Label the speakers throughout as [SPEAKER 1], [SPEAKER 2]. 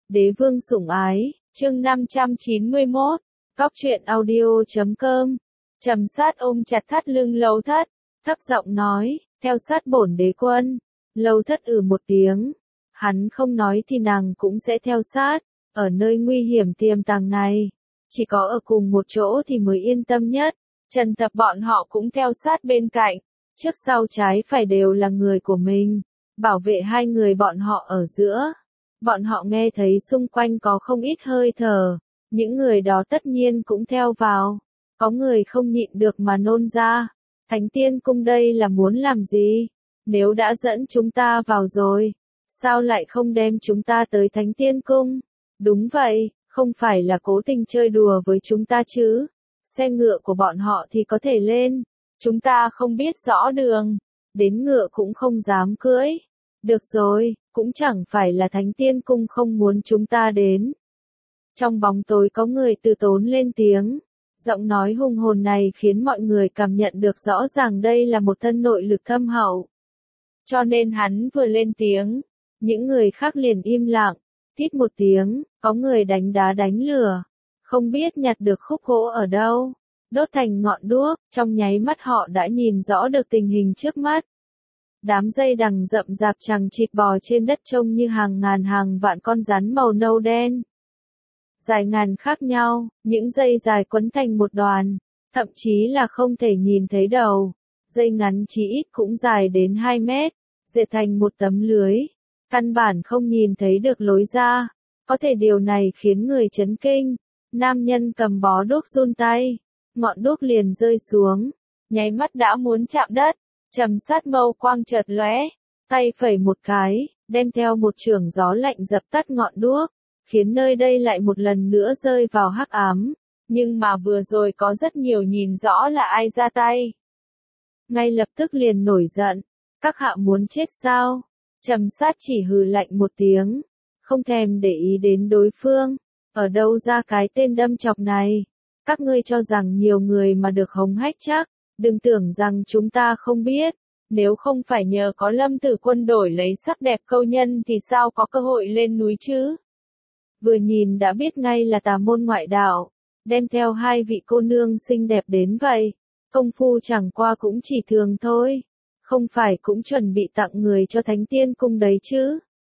[SPEAKER 1] Đế vương sủng ái, chương 591, Cóc truyện audio.com. Trầm Sát ôm chặt thắt lưng Lâu Thất, thấp giọng nói, theo sát bổn đế quân. Lâu Thất một tiếng, hắn không nói thì nàng cũng sẽ theo sát, ở nơi nguy hiểm tiềm tàng này, chỉ có ở cùng một chỗ thì mới yên tâm nhất. Trần Tập bọn họ cũng theo sát bên cạnh, trước sau trái phải đều là người của mình, bảo vệ hai người bọn họ ở giữa. Bọn họ nghe thấy xung quanh có không ít hơi thở, những người đó tất nhiên cũng theo vào. Có người không nhịn được mà nôn ra, Thánh Tiên Cung đây là muốn làm gì? Nếu đã dẫn chúng ta vào rồi, sao lại không đem chúng ta tới Thánh Tiên Cung? Đúng vậy, không phải là cố tình chơi đùa với chúng ta chứ? Xe ngựa của bọn họ thì có thể lên, chúng ta không biết rõ đường, đến ngựa cũng không dám cưỡi. Được rồi, cũng chẳng phải là Thánh Tiên Cung không muốn chúng ta đến. Trong bóng tối có người từ tốn lên tiếng, giọng nói hùng hồn này khiến mọi người cảm nhận được rõ ràng đây là một thân nội lực thâm hậu. Cho nên hắn vừa lên tiếng, những người khác liền im lặng, tít một tiếng, có người đánh đá đánh lửa, không biết nhặt được khúc gỗ ở đâu, đốt thành ngọn đuốc, trong nháy mắt họ đã nhìn rõ được tình hình trước mắt. Đám dây đằng rậm rạp chằng chịt bò trên đất trông như hàng ngàn hàng vạn con rắn màu nâu đen. Dài ngàn khác nhau, những dây dài quấn thành một đoàn, thậm chí là không thể nhìn thấy đầu. Dây ngắn chí ít cũng dài đến 2 mét, dệt thành một tấm lưới. Căn bản không nhìn thấy được lối ra. Có thể điều này khiến người chấn kinh. Nam nhân cầm bó đuốc run tay, ngọn đuốc liền rơi xuống, nháy mắt đã muốn chạm đất. Trầm Sát mâu quang chợt lóe, tay phẩy một cái, đem theo một chưởng gió lạnh dập tắt ngọn đuốc, khiến nơi đây lại một lần nữa rơi vào hắc ám. Nhưng mà vừa rồi có rất nhiều nhìn rõ là ai ra tay. Ngay lập tức liền nổi giận, các hạ muốn chết sao? Trầm Sát chỉ hừ lạnh một tiếng, không thèm để ý đến đối phương. Ở đâu ra cái tên đâm chọc này? Các ngươi cho rằng nhiều người mà được hống hách chắc? Đừng tưởng rằng chúng ta không biết, nếu không phải nhờ có Lâm Tử Quân đổi lấy sắc đẹp câu nhân thì sao có cơ hội lên núi chứ? Vừa nhìn đã biết ngay là tà môn ngoại đạo, đem theo hai vị cô nương xinh đẹp đến vậy, công phu chẳng qua cũng chỉ thường thôi, không phải cũng chuẩn bị tặng người cho Thánh Tiên Cung đấy chứ?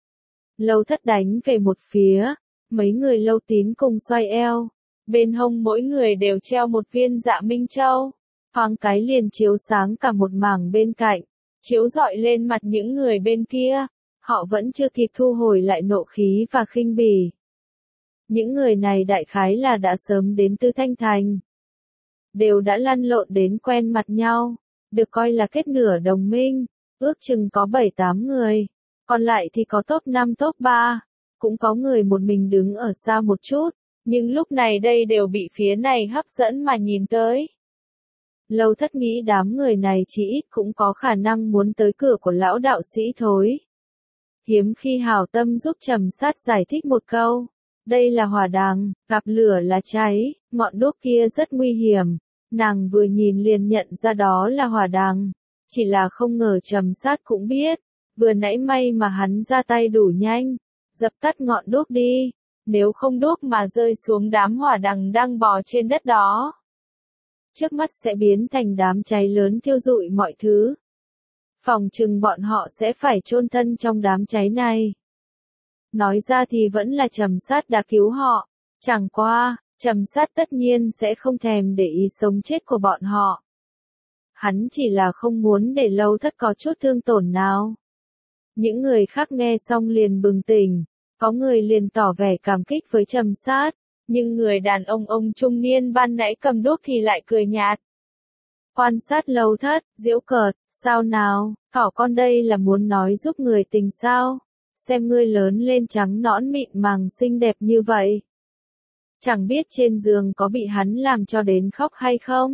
[SPEAKER 1] Lâu Thất đánh về một phía, mấy người Lâu Tín cùng xoay eo, bên hông mỗi người đều treo một viên Dạ Minh Châu. Thoáng cái liền chiếu sáng cả một mảng bên cạnh, chiếu rọi lên mặt những người bên kia, họ vẫn chưa kịp thu hồi lại nộ khí và khinh bỉ. Những người này đại khái là đã sớm đến từ Thanh Thành, đều đã lăn lộn đến quen mặt nhau, được coi là kết nửa đồng minh, ước chừng có 7-8 người, còn lại thì có top 5 top 3, cũng có người một mình đứng ở xa một chút, nhưng lúc này đây đều bị phía này hấp dẫn mà nhìn tới. Lâu Thất nghĩ đám người này chỉ ít cũng có khả năng muốn tới cửa của lão đạo sĩ thôi. Hiếm khi hảo tâm giúp Trầm Sát giải thích một câu. Đây là hỏa đằng, gặp lửa là cháy, ngọn đuốc kia rất nguy hiểm. Nàng vừa nhìn liền nhận ra đó là hỏa đằng. Chỉ là không ngờ Trầm Sát cũng biết. Vừa nãy may mà hắn ra tay đủ nhanh. Dập tắt ngọn đuốc đi. Nếu không đuốc mà rơi xuống đám hỏa đằng đang bò trên đất đó, trước mắt sẽ biến thành đám cháy lớn thiêu rụi mọi thứ. Phòng chừng bọn họ sẽ phải chôn thân trong đám cháy này. Nói ra thì vẫn là Trầm Sát đã cứu họ. Chẳng qua, Trầm Sát tất nhiên sẽ không thèm để ý sống chết của bọn họ. Hắn chỉ là không muốn để Lâu Thất có chút thương tổn nào. Những người khác nghe xong liền bừng tỉnh. Có người liền tỏ vẻ cảm kích với Trầm Sát. Nhưng người đàn ông trung niên ban nãy cầm đuốc thì lại cười nhạt. Quan sát Lâu Thất, giễu cợt, sao nào, thỏ con đây là muốn nói giúp người tình sao? Xem ngươi lớn lên trắng nõn mịn màng xinh đẹp như vậy. Chẳng biết trên giường có bị hắn làm cho đến khóc hay không?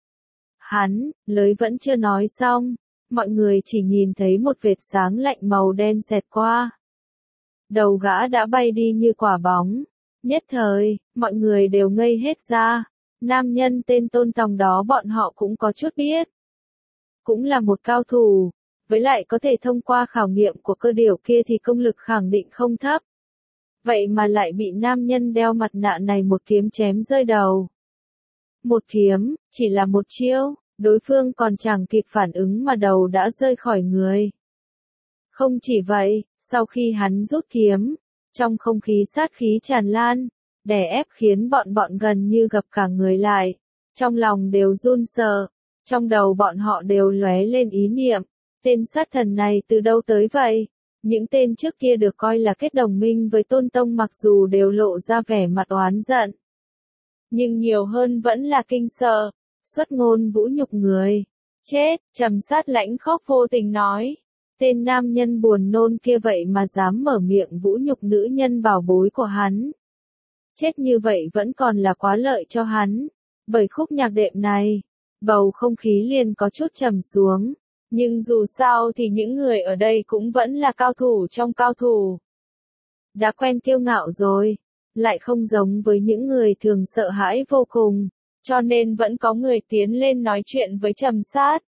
[SPEAKER 1] Hắn, lời vẫn chưa nói xong, mọi người chỉ nhìn thấy một vệt sáng lạnh màu đen xẹt qua. Đầu gã đã bay đi như quả bóng. Nhất thời, mọi người đều ngây hết ra. Nam nhân tên Tôn Tòng đó bọn họ cũng có chút biết. Cũng là một cao thủ, với lại có thể thông qua khảo nghiệm của cơ điểu kia thì công lực khẳng định không thấp. vậy mà lại bị nam nhân đeo mặt nạ này một kiếm chém rơi đầu. Một kiếm, chỉ là một chiêu, đối phương còn chẳng kịp phản ứng mà đầu đã rơi khỏi người. Không chỉ vậy, sau khi hắn rút kiếm, trong không khí sát khí tràn lan, đè ép khiến bọn gần như gập cả người lại, trong lòng đều run sợ, trong đầu bọn họ đều lóe lên ý niệm, tên sát thần này từ đâu tới vậy? Những tên trước kia được coi là kết đồng minh với Tôn Tông mặc dù đều lộ ra vẻ mặt oán giận, nhưng nhiều hơn vẫn là kinh sợ, xuất ngôn vũ nhục người. Chết, Trầm Sát lãnh khóc vô tình nói. Tên nam nhân buồn nôn kia vậy mà dám mở miệng vũ nhục nữ nhân bảo bối của hắn. Chết như vậy vẫn còn là quá lợi cho hắn, bởi khúc nhạc đệm này, bầu không khí liền có chút trầm xuống. Nhưng dù sao thì những người ở đây cũng vẫn là cao thủ trong cao thủ. Đã quen kiêu ngạo rồi, lại không giống với những người thường sợ hãi vô cùng, cho nên vẫn có người tiến lên nói chuyện với Trầm Sát.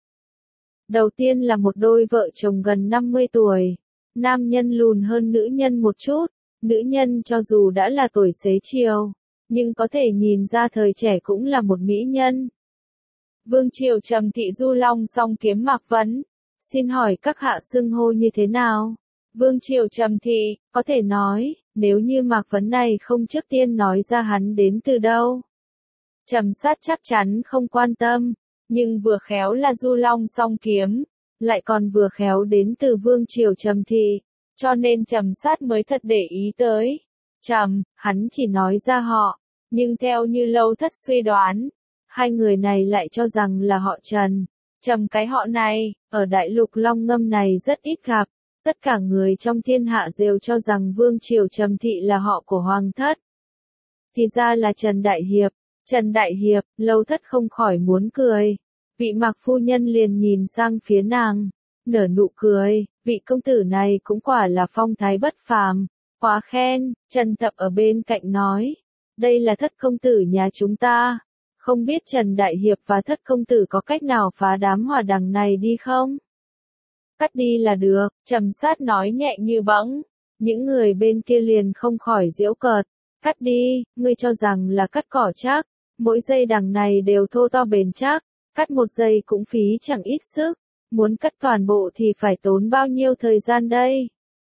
[SPEAKER 1] Đầu tiên là một đôi vợ chồng gần 50 tuổi, nam nhân lùn hơn nữ nhân một chút, nữ nhân cho dù đã là tuổi xế chiều, nhưng có thể nhìn ra thời trẻ cũng là một mỹ nhân. Vương triều Trầm thị Du Long song kiếm Mạc Vấn, xin hỏi các hạ xưng hô như thế nào? Vương triều Trầm thị, có thể nói, nếu như Mạc Vấn này không trước tiên nói ra hắn đến từ đâu. Trầm Sát chắc chắn không quan tâm, nhưng vừa khéo là Du Long song kiếm, lại còn vừa khéo đến từ Vương triều Trầm thị, cho nên Trầm Sát mới thật để ý tới. Hắn chỉ nói ra họ, nhưng theo như Lâu Thất suy đoán, hai người này lại cho rằng là họ Trần. Cái họ này, ở đại lục Long Ngâm này rất ít gặp, tất cả người trong thiên hạ đều cho rằng Vương triều Trầm thị là họ của Hoàng thất. Thì ra là Trần Đại Hiệp. Trần Đại Hiệp, Lâu Thất không khỏi muốn cười. Vị Mạc phu nhân liền nhìn sang phía nàng, nở nụ cười, vị công tử này cũng quả là phong thái bất phàm, quá khen. Trần Thập ở bên cạnh nói, đây là Thất công tử nhà chúng ta, không biết Trần Đại Hiệp và Thất công tử có cách nào phá đám hỏa đằng này đi không? Cắt đi là được, Trầm Sát nói nhẹ như bẫng. Những người bên kia liền không khỏi giễu cợt, cắt đi, ngươi cho rằng là cắt cỏ chắc, mỗi dây đằng này đều thô to bền chắc, cắt một dây cũng phí chẳng ít sức, muốn cắt toàn bộ thì phải tốn bao nhiêu thời gian đây?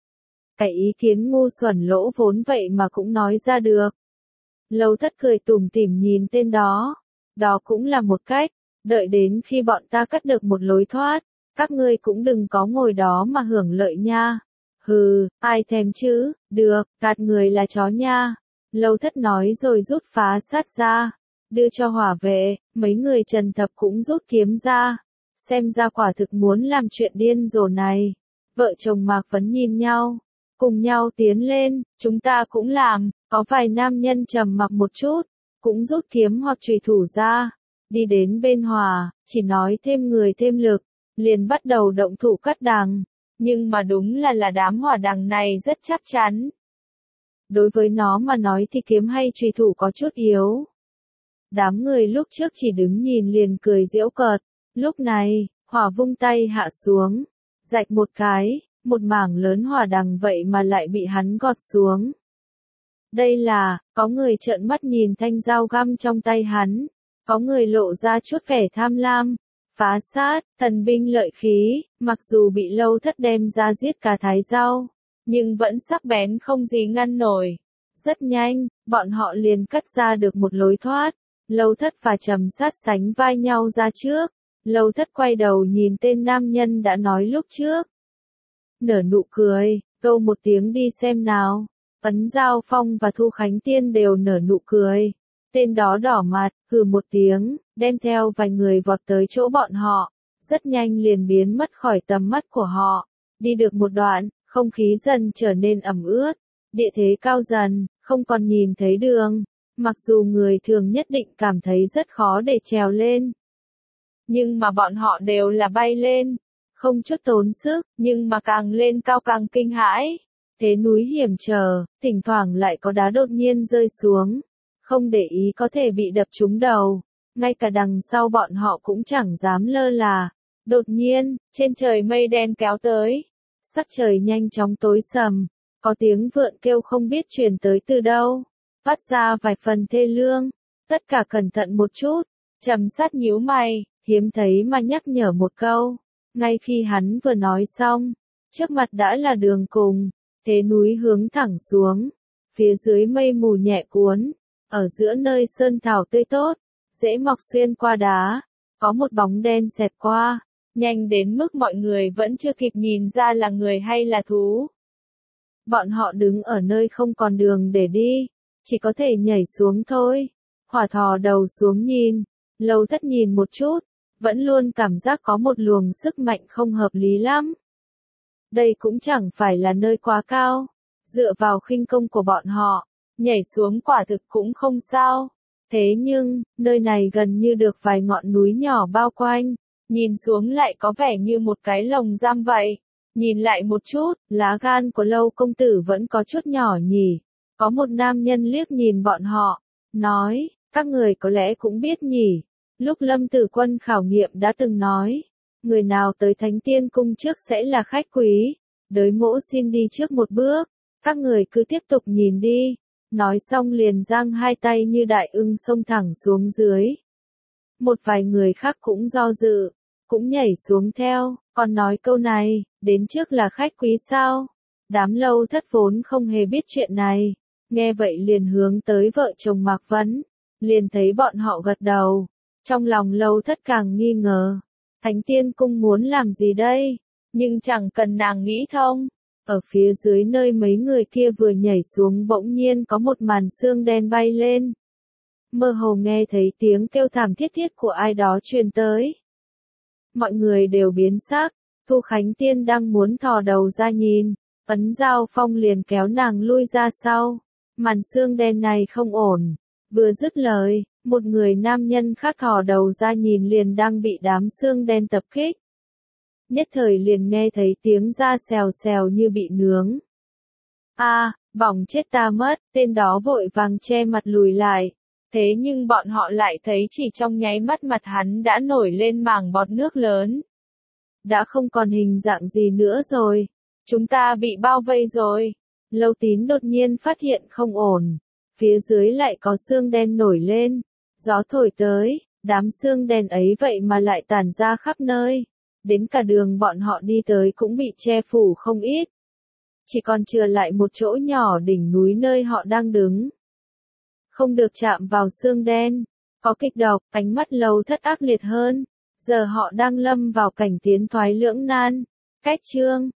[SPEAKER 1] Cái ý kiến ngu xuẩn lỗ vốn vậy mà cũng nói ra được. Lâu Thất cười tủm tỉm nhìn tên đó, đó cũng là một cách, đợi đến khi bọn ta cắt được một lối thoát, các ngươi cũng đừng có ngồi đó mà hưởng lợi nha. Hừ, ai thèm chứ, được, gạt người là chó nha. Lâu Thất nói rồi rút phá sát ra, đưa cho hỏa vệ, mấy người Trần Thập cũng rút kiếm ra. Xem ra quả thực muốn làm chuyện điên rồ này. Vợ chồng Mạc Vấn nhìn nhau, cùng nhau tiến lên, chúng ta cũng làm, có vài nam nhân trầm mặc một chút, cũng rút kiếm hoặc chùy thủ ra, đi đến bên hỏa, chỉ nói thêm người thêm lực, liền bắt đầu động thủ cắt đằng, nhưng mà đúng là đám hỏa đằng này rất chắc chắn. Đối với nó mà nói thì kiếm hay chùy thủ có chút yếu. Đám người lúc trước chỉ đứng nhìn liền cười giễu cợt, lúc này, hỏa vung tay hạ xuống, rạch một cái, một mảng lớn hỏa đằng vậy mà lại bị hắn gọt xuống. Đây là, có người trợn mắt nhìn thanh dao găm trong tay hắn, có người lộ ra chút vẻ tham lam, phá sát, thần binh lợi khí, mặc dù bị Lâu Thất đem ra giết cả thái rau, nhưng vẫn sắc bén không gì ngăn nổi. Rất nhanh, bọn họ liền cắt ra được một lối thoát, Lâu Thất và Trầm Sát sánh vai nhau ra trước, Lâu Thất quay đầu nhìn tên nam nhân đã nói lúc trước. Nở nụ cười, câu một tiếng đi xem nào. Ấn Giao Phong và Thu Khánh Tiên đều nở nụ cười. Tên đó đỏ mặt, hừ một tiếng, đem theo vài người vọt tới chỗ bọn họ. Rất nhanh liền biến mất khỏi tầm mắt của họ. Đi được một đoạn, không khí dần trở nên ẩm ướt. Địa thế cao dần, không còn nhìn thấy đường. Mặc dù người thường nhất định cảm thấy rất khó để trèo lên. Nhưng mà bọn họ đều là bay lên. Không chút tốn sức, nhưng mà càng lên cao càng kinh hãi. Thế núi hiểm trở, thỉnh thoảng lại có đá đột nhiên rơi xuống. Không để ý có thể bị đập trúng đầu. Ngay cả đằng sau bọn họ cũng chẳng dám lơ là. Đột nhiên, trên trời mây đen kéo tới. Sắc trời nhanh chóng tối sầm. có tiếng vượn kêu không biết truyền tới từ đâu, phát ra vài phần thê lương. Tất cả cẩn thận một chút, Trầm Sát nhíu mày, hiếm thấy mà nhắc nhở một câu. Ngay khi hắn vừa nói xong, trước mặt đã là đường cùng, thế núi hướng thẳng xuống, phía dưới mây mù nhẹ cuốn, ở giữa nơi sơn thảo tươi tốt, dễ mọc xuyên qua đá, có một bóng đen xẹt qua, nhanh đến mức mọi người vẫn chưa kịp nhìn ra là người hay là thú. Bọn họ đứng ở nơi không còn đường để đi, chỉ có thể nhảy xuống thôi. Hỏa thò đầu xuống nhìn, Lâu Thất nhìn một chút, vẫn luôn cảm giác có một luồng sức mạnh không hợp lý lắm. Đây cũng chẳng phải là nơi quá cao, dựa vào khinh công của bọn họ, nhảy xuống quả thực cũng không sao. Thế nhưng, nơi này gần như được vài ngọn núi nhỏ bao quanh, nhìn xuống lại có vẻ như một cái lồng giam vậy. Nhìn lại một chút, lá gan của Lâu công tử vẫn có chút nhỏ nhỉ. Có một nam nhân liếc nhìn bọn họ, nói, các người có lẽ cũng biết nhỉ. Lúc Lâm Tử Quân khảo nghiệm đã từng nói, người nào tới Thánh Tiên Cung trước sẽ là khách quý. Đới Mỗ xin đi trước một bước, các người cứ tiếp tục nhìn đi. Nói xong liền giang hai tay như đại ưng xông thẳng xuống dưới. Một vài người khác cũng do dự, cũng nhảy xuống theo, còn nói câu này, đến trước là khách quý sao? Đám Lâu Thất vốn không hề biết chuyện này, nghe vậy liền hướng tới vợ chồng Mạc Vấn, liền thấy bọn họ gật đầu, trong lòng Lâu Thất càng nghi ngờ, Thánh Tiên Cung muốn làm gì đây? Nhưng chẳng cần nàng nghĩ thông, ở phía dưới nơi mấy người kia vừa nhảy xuống bỗng nhiên có một màn sương đen bay lên. Mơ hồ nghe thấy tiếng kêu thảm thiết thiết của ai đó truyền tới. Mọi người đều biến sắc, Thu Khánh Tiên đang muốn thò đầu ra nhìn, Ấn Giao Phong liền kéo nàng lui ra sau. Màn sương đen này không ổn. Vừa dứt lời, một người nam nhân khác thò đầu ra nhìn liền đang bị đám sương đen tập kích. Nhất thời liền nghe thấy tiếng da xèo xèo như bị nướng. Bỏng chết ta mất, tên đó vội vàng che mặt lùi lại. Thế nhưng bọn họ lại thấy chỉ trong nháy mắt mặt hắn đã nổi lên mảng bọt nước lớn. Đã không còn hình dạng gì nữa rồi. Chúng ta bị bao vây rồi. Lâu Tín đột nhiên phát hiện không ổn. Phía dưới lại có sương đen nổi lên. Gió thổi tới, đám sương đen ấy vậy mà lại tản ra khắp nơi. Đến cả đường bọn họ đi tới cũng bị che phủ không ít. Chỉ còn chừa lại một chỗ nhỏ đỉnh núi nơi họ đang đứng. Không được chạm vào sương đen. Có kịch độc, ánh mắt Lâu Thất ác liệt hơn. Giờ họ đang lâm vào cảnh tiến thoái lưỡng nan. Cách chương